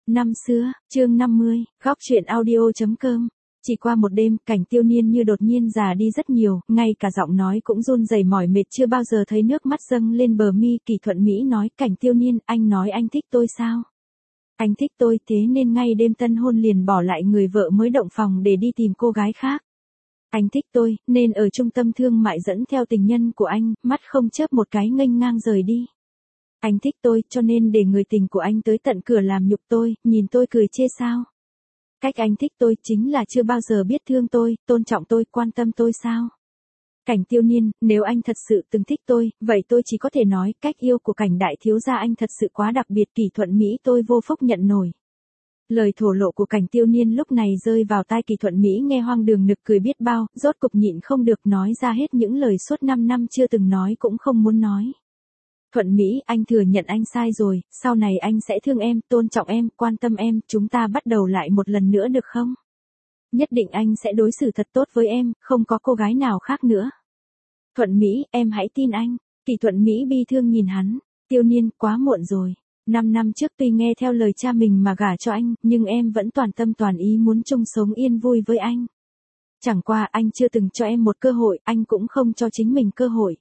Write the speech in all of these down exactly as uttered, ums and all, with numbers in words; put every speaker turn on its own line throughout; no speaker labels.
Năm xưa, chương năm mươi, góc truyện audio chấm com. Chỉ qua một đêm, Cảnh Tiêu Niên như đột nhiên già đi rất nhiều, ngay cả giọng nói cũng run rẩy mỏi mệt, chưa bao giờ thấy nước mắt dâng lên bờ mi. Kỳ Thuận Mỹ nói, Cảnh Tiêu Niên, anh nói anh thích tôi sao? Anh thích tôi, thế nên ngay đêm tân hôn liền bỏ lại người vợ mới động phòng để đi tìm cô gái khác. Anh thích tôi, nên ở trung tâm thương mại dẫn theo tình nhân của anh, mắt không chớp một cái nghênh ngang rời đi. Anh thích tôi, cho nên để người tình của anh tới tận cửa làm nhục tôi, nhìn tôi cười chê sao? Cách anh thích tôi chính là chưa bao giờ biết thương tôi, tôn trọng tôi, quan tâm tôi sao? Cảnh Tiêu Niên, nếu anh thật sự từng thích tôi, vậy tôi chỉ có thể nói, cách yêu của Cảnh đại thiếu gia anh thật sự quá đặc biệt. Kỳ Thuận Mỹ tôi vô phúc nhận nổi. Lời thổ lộ của Cảnh Tiêu Niên lúc này rơi vào tai Kỳ Thuận Mỹ, nghe hoang đường nực cười biết bao, rốt cục nhịn không được nói ra hết những lời suốt năm năm chưa từng nói cũng không muốn nói. Thuận Mỹ, anh thừa nhận anh sai rồi, sau này anh sẽ thương em, tôn trọng em, quan tâm em, chúng ta bắt đầu lại một lần nữa được không? Nhất định anh sẽ đối xử thật tốt với em, không có cô gái nào khác nữa. Thuận Mỹ, em hãy tin anh. Kỳ Thuận Mỹ bi thương nhìn hắn, Tiêu Niên, quá muộn rồi. Năm năm trước tuy nghe theo lời cha mình mà gả cho anh, nhưng em vẫn toàn tâm toàn ý muốn chung sống yên vui với anh. Chẳng qua anh chưa từng cho em một cơ hội, anh cũng không cho chính mình cơ hội.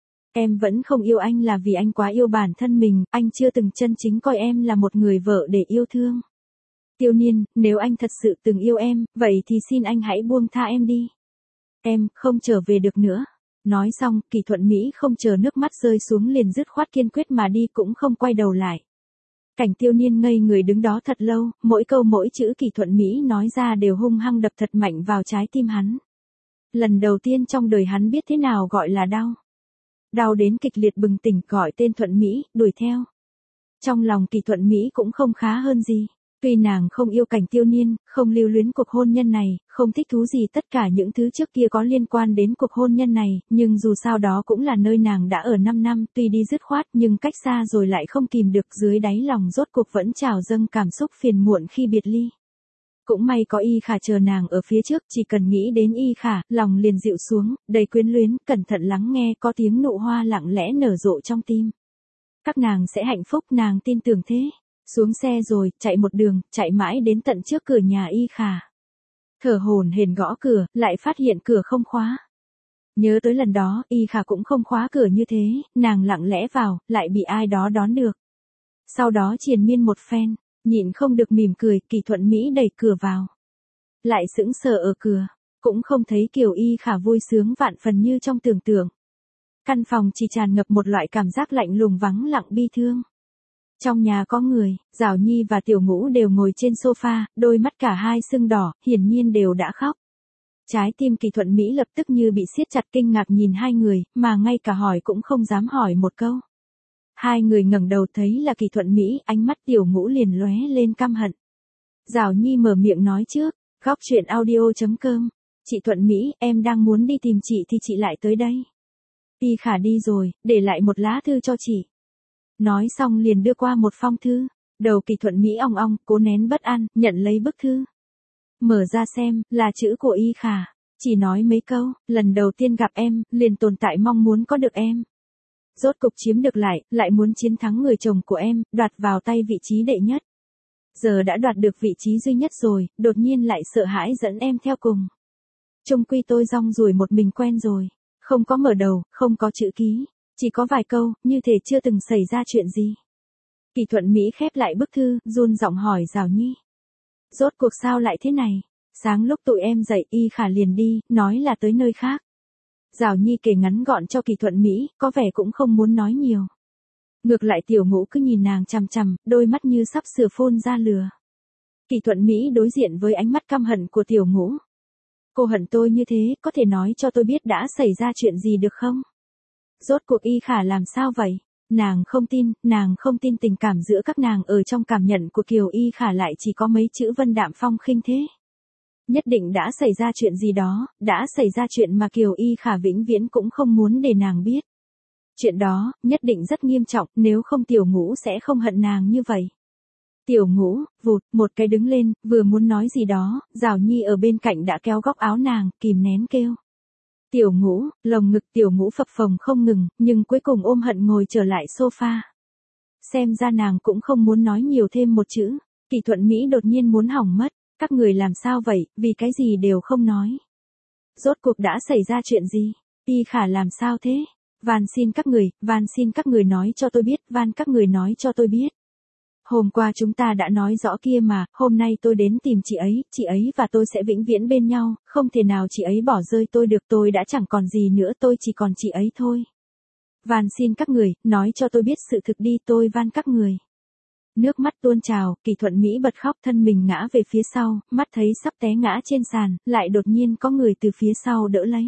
Em vẫn không yêu anh là vì anh quá yêu bản thân mình, anh chưa từng chân chính coi em là một người vợ để yêu thương. Tiêu Niên, nếu anh thật sự từng yêu em, vậy thì xin anh hãy buông tha em đi. Em không trở về được nữa. Nói xong, Kỳ Thuận Mỹ không chờ nước mắt rơi xuống liền dứt khoát kiên quyết mà đi, cũng không quay đầu lại. Cảnh Tiêu Niên ngây người đứng đó thật lâu, mỗi câu mỗi chữ Kỳ Thuận Mỹ nói ra đều hung hăng đập thật mạnh vào trái tim hắn. Lần đầu tiên trong đời hắn biết thế nào gọi là đau. Đau đến kịch liệt bừng tỉnh, gọi tên Thuận Mỹ, đuổi theo. Trong lòng Kỳ Thuận Mỹ cũng không khá hơn gì. Tuy nàng không yêu Cảnh Tiêu Niên, không lưu luyến cuộc hôn nhân này, không thích thú gì tất cả những thứ trước kia có liên quan đến cuộc hôn nhân này, nhưng dù sao đó cũng là nơi nàng đã ở năm năm, tuy đi dứt khoát nhưng cách xa rồi lại không kìm được, dưới đáy lòng rốt cuộc vẫn trào dâng cảm xúc phiền muộn khi biệt ly. Cũng may có Y Khả chờ nàng ở phía trước, chỉ cần nghĩ đến Y Khả, lòng liền dịu xuống, đầy quyến luyến, cẩn thận lắng nghe có tiếng nụ hoa lặng lẽ nở rộ trong tim. Các nàng sẽ hạnh phúc, nàng tin tưởng thế. Xuống xe rồi, chạy một đường, chạy mãi đến tận trước cửa nhà Y Khả. Thở hổn hển gõ cửa, lại phát hiện cửa không khóa. Nhớ tới lần đó, Y Khả cũng không khóa cửa như thế, nàng lặng lẽ vào, lại bị ai đó đón được. Sau đó triền miên một phen, nhịn không được mỉm cười, Kỳ Thuận Mỹ đẩy cửa vào. Lại sững sờ ở cửa, cũng không thấy kiểu Y Khả vui sướng vạn phần như trong tưởng tượng. Căn phòng chỉ tràn ngập một loại cảm giác lạnh lùng vắng lặng bi thương. Trong nhà có người, Giảo Nhi và Tiểu Ngũ đều ngồi trên sofa, đôi mắt cả hai sưng đỏ, hiển nhiên đều đã khóc. Trái tim Kỳ Thuận Mỹ lập tức như bị siết chặt, kinh ngạc nhìn hai người, mà ngay cả hỏi cũng không dám hỏi một câu. Hai người ngẩng đầu thấy là Kỳ Thuận Mỹ, ánh mắt Tiểu Ngũ liền lóe lên căm hận. Giảo Nhi mở miệng nói trước, góc truyện audio chấm com. Chị Thuận Mỹ, em đang muốn đi tìm chị thì chị lại tới đây. Y Khả đi rồi, để lại một lá thư cho chị. Nói xong liền đưa qua một phong thư. Đầu Kỳ Thuận Mỹ ong ong, cố nén bất an, nhận lấy bức thư. Mở ra xem, là chữ của Y Khả. Chỉ nói mấy câu, lần đầu tiên gặp em, liền tồn tại mong muốn có được em. Rốt cục chiếm được lại, lại muốn chiến thắng người chồng của em, đoạt vào tay vị trí đệ nhất. Giờ đã đoạt được vị trí duy nhất rồi, đột nhiên lại sợ hãi dẫn em theo cùng. Chung quy tôi rong ruổi một mình quen rồi. Không có mở đầu, không có chữ ký. Chỉ có vài câu, như thể chưa từng xảy ra chuyện gì. Kỳ Thuận Mỹ khép lại bức thư, run giọng hỏi Giảo Nhi. Rốt cuộc sao lại thế này? Sáng lúc tụi em dậy, Y Khả liền đi, nói là tới nơi khác. Giảo Nhi kể ngắn gọn cho Kỳ Thuận Mỹ, có vẻ cũng không muốn nói nhiều. Ngược lại Tiểu Ngũ cứ nhìn nàng chằm chằm, đôi mắt như sắp sửa phun ra lửa. Kỳ Thuận Mỹ đối diện với ánh mắt căm hận của Tiểu Ngũ. Cô hận tôi như thế, có thể nói cho tôi biết đã xảy ra chuyện gì được không? Rốt cuộc Y Khả làm sao vậy? Nàng không tin, nàng không tin tình cảm giữa các nàng ở trong cảm nhận của Kiều Y Khả lại chỉ có mấy chữ vân đạm phong khinh thế. Nhất định đã xảy ra chuyện gì đó, đã xảy ra chuyện mà Kiều Y Khả vĩnh viễn cũng không muốn để nàng biết. Chuyện đó, nhất định rất nghiêm trọng, nếu không Tiểu Ngũ sẽ không hận nàng như vậy. Tiểu Ngũ, vụt, một cái đứng lên, vừa muốn nói gì đó, Giảo Nhi ở bên cạnh đã kéo góc áo nàng, kìm nén kêu. Tiểu Ngũ, lồng ngực Tiểu Ngũ phập phồng không ngừng, nhưng cuối cùng ôm hận ngồi trở lại sofa. Xem ra nàng cũng không muốn nói nhiều thêm một chữ. Kỳ Thuận Mỹ đột nhiên muốn hỏng mất, các người làm sao vậy, vì cái gì đều không nói. Rốt cuộc đã xảy ra chuyện gì? Y Khả làm sao thế? Van xin các người, van xin các người nói cho tôi biết, van các người nói cho tôi biết. Hôm qua chúng ta đã nói rõ kia mà, hôm nay tôi đến tìm chị ấy, chị ấy và tôi sẽ vĩnh viễn bên nhau, không thể nào chị ấy bỏ rơi tôi được, tôi đã chẳng còn gì nữa, tôi chỉ còn chị ấy thôi. Van xin các người, nói cho tôi biết sự thực đi, tôi van các người. Nước mắt tuôn trào, Kỳ Thuận Mỹ bật khóc, thân mình ngã về phía sau, mắt thấy sắp té ngã trên sàn, lại đột nhiên có người từ phía sau đỡ lấy.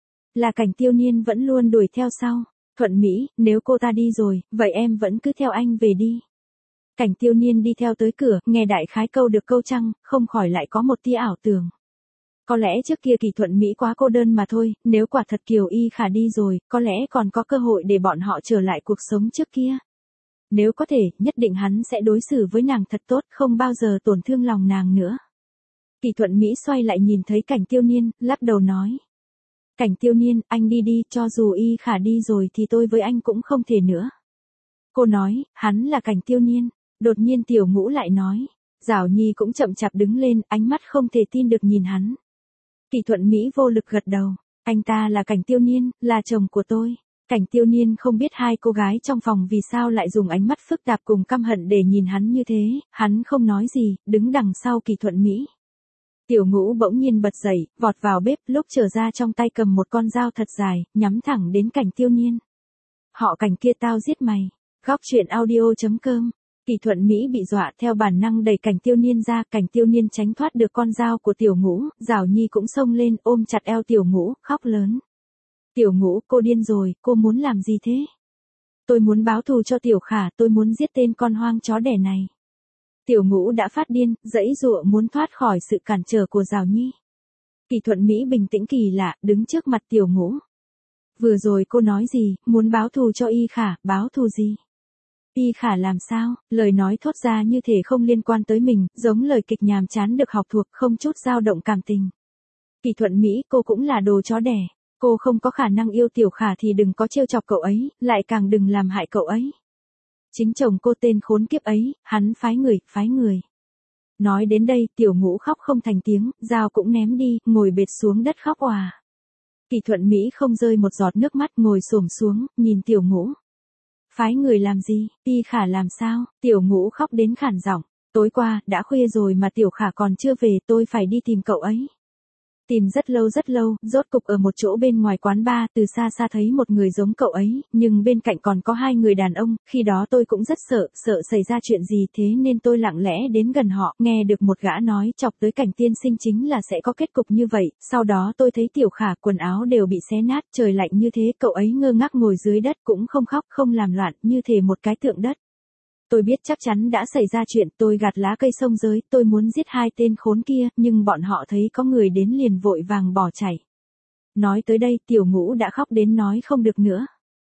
Là Cảnh Tiêu Niên vẫn luôn đuổi theo sau. Thuận Mỹ, nếu cô ta đi rồi, vậy em vẫn cứ theo anh về đi. Cảnh Tiêu Niên đi theo tới cửa, nghe đại khái câu được câu trăng, không khỏi lại có một tia ảo tưởng. Có lẽ trước kia Kỳ Thuận Mỹ quá cô đơn mà thôi, nếu quả thật Kiều Y Khả đi rồi, có lẽ còn có cơ hội để bọn họ trở lại cuộc sống trước kia. Nếu có thể, nhất định hắn sẽ đối xử với nàng thật tốt, không bao giờ tổn thương lòng nàng nữa. Kỳ Thuận Mỹ xoay lại nhìn thấy Cảnh Tiêu Niên, lắc đầu nói. Cảnh Tiêu Niên, anh đi đi, cho dù Y Khả đi rồi thì tôi với anh cũng không thể nữa. Cô nói, hắn là Cảnh Tiêu Niên. Đột nhiên Tiểu Ngũ lại nói. Giảo Nhi cũng chậm chạp đứng lên, ánh mắt không thể tin được nhìn hắn. Kỳ Thuận Mỹ vô lực gật đầu. Anh ta là Cảnh Tiêu Niên, là chồng của tôi. Cảnh Tiêu Niên không biết hai cô gái trong phòng vì sao lại dùng ánh mắt phức tạp cùng căm hận để nhìn hắn như thế, hắn không nói gì, đứng đằng sau Kỳ Thuận Mỹ. Tiểu Ngũ bỗng nhiên bật dậy, vọt vào bếp, lúc trở ra trong tay cầm một con dao thật dài, nhắm thẳng đến Cảnh Tiêu Niên. Họ Cảnh kia tao giết mày. Góc truyện audio chấm com. Kỳ Thuận Mỹ bị dọa, theo bản năng đẩy Cảnh Tiêu Niên ra, Cảnh Tiêu Niên tránh thoát được con dao của Tiểu Ngũ, Giảo Nhi cũng xông lên, ôm chặt eo Tiểu Ngũ, khóc lớn. Tiểu Ngũ, cô điên rồi, cô muốn làm gì thế? Tôi muốn báo thù cho Tiểu Khả, tôi muốn giết tên con hoang chó đẻ này. Tiểu Ngũ đã phát điên, giãy giụa muốn thoát khỏi sự cản trở của Giảo Nhi. Kỳ Thuận Mỹ bình tĩnh kỳ lạ, đứng trước mặt Tiểu Ngũ. Vừa rồi cô nói gì, muốn báo thù cho Y Khả, báo thù gì? Y Khả làm sao, lời nói thốt ra như thể không liên quan tới mình, giống lời kịch nhàm chán được học thuộc, không chút dao động cảm tình. Kỳ Thuận Mỹ, cô cũng là đồ chó đẻ. Cô không có khả năng yêu Tiểu Khả thì đừng có trêu chọc cậu ấy, lại càng đừng làm hại cậu ấy. Chính chồng cô tên khốn kiếp ấy, hắn phái người, phái người. Nói đến đây, Tiểu Ngũ khóc không thành tiếng, dao cũng ném đi, ngồi bệt xuống đất khóc òa. Kỳ Thuận Mỹ không rơi một giọt nước mắt, ngồi xổm xuống, nhìn Tiểu Ngũ. Phái người làm gì, Y Khả làm sao? Tiểu Ngũ khóc đến khản giọng. Tối qua, đã khuya rồi mà Tiểu Khả còn chưa về, tôi phải đi tìm cậu ấy. Tìm rất lâu rất lâu, rốt cục ở một chỗ bên ngoài quán bar, từ xa xa thấy một người giống cậu ấy, nhưng bên cạnh còn có hai người đàn ông, khi đó tôi cũng rất sợ, sợ xảy ra chuyện gì thế nên tôi lặng lẽ đến gần họ, nghe được một gã nói chọc tới Cảnh tiên sinh chính là sẽ có kết cục như vậy, sau đó tôi thấy Tiểu Khả quần áo đều bị xé nát, trời lạnh như thế, cậu ấy ngơ ngác ngồi dưới đất cũng không khóc, không làm loạn, như thể một cái tượng đất. Tôi biết chắc chắn đã xảy ra chuyện, tôi gạt lá cây xông giới, tôi muốn giết hai tên khốn kia, nhưng bọn họ thấy có người đến liền vội vàng bỏ chạy. Nói tới đây, Tiểu Ngũ đã khóc đến nói không được nữa.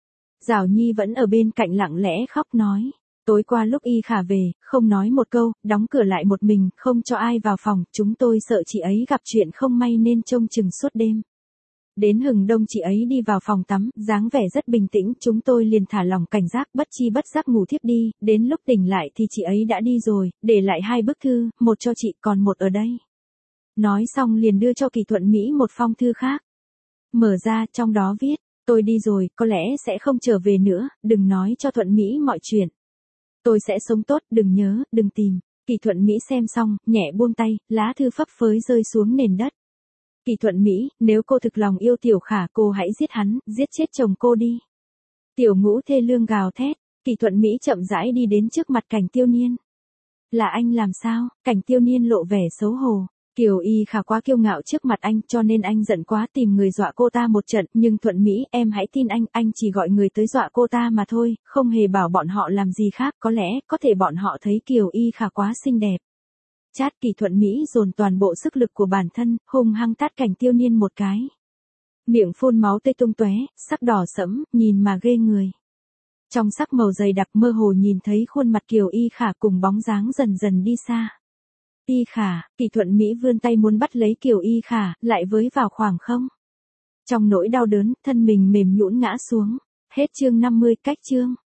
Giảo Nhi vẫn ở bên cạnh lặng lẽ khóc nói. Tối qua lúc Y Khả về, không nói một câu, đóng cửa lại một mình, không cho ai vào phòng, chúng tôi sợ chị ấy gặp chuyện không may nên trông chừng suốt đêm. Đến hừng đông chị ấy đi vào phòng tắm, dáng vẻ rất bình tĩnh, chúng tôi liền thả lỏng cảnh giác, bất chi bất giác ngủ thiếp đi, đến lúc tỉnh lại thì chị ấy đã đi rồi, để lại hai bức thư, một cho chị, còn một ở đây. Nói xong liền đưa cho Kỳ Thuận Mỹ một phong thư khác. Mở ra, trong đó viết, tôi đi rồi, có lẽ sẽ không trở về nữa, đừng nói cho Thuận Mỹ mọi chuyện. Tôi sẽ sống tốt, đừng nhớ, đừng tìm. Kỳ Thuận Mỹ xem xong, nhẹ buông tay, lá thư phấp phới rơi xuống nền đất. Kỳ Thuận Mỹ, nếu cô thực lòng yêu Tiểu Khả, cô hãy giết hắn, giết chết chồng cô đi. Tiểu Ngũ thê lương gào thét. Kỳ Thuận Mỹ chậm rãi đi đến trước mặt Cảnh Tiêu Niên. Là anh làm sao? Cảnh Tiêu Niên lộ vẻ xấu hổ. Kiều Y Khả quá kiêu ngạo trước mặt anh, cho nên anh giận quá tìm người dọa cô ta một trận, nhưng Thuận Mỹ, em hãy tin anh, anh chỉ gọi người tới dọa cô ta mà thôi, không hề bảo bọn họ làm gì khác, có lẽ, có thể bọn họ thấy Kiều Y Khả quá xinh đẹp. Chát. Kỳ Thuận Mỹ dồn toàn bộ sức lực của bản thân, hung hăng tát Cảnh Tiêu Niên một cái. Miệng phun máu tươi tung tóe, sắc đỏ sẫm, nhìn mà ghê người. Trong sắc màu dày đặc mơ hồ nhìn thấy khuôn mặt Kiều Y Khả cùng bóng dáng dần dần đi xa. Y Khả, Kỳ Thuận Mỹ vươn tay muốn bắt lấy Kiều Y Khả, lại với vào khoảng không. Trong nỗi đau đớn, thân mình mềm nhũn ngã xuống. Hết chương năm mươi, cách chương.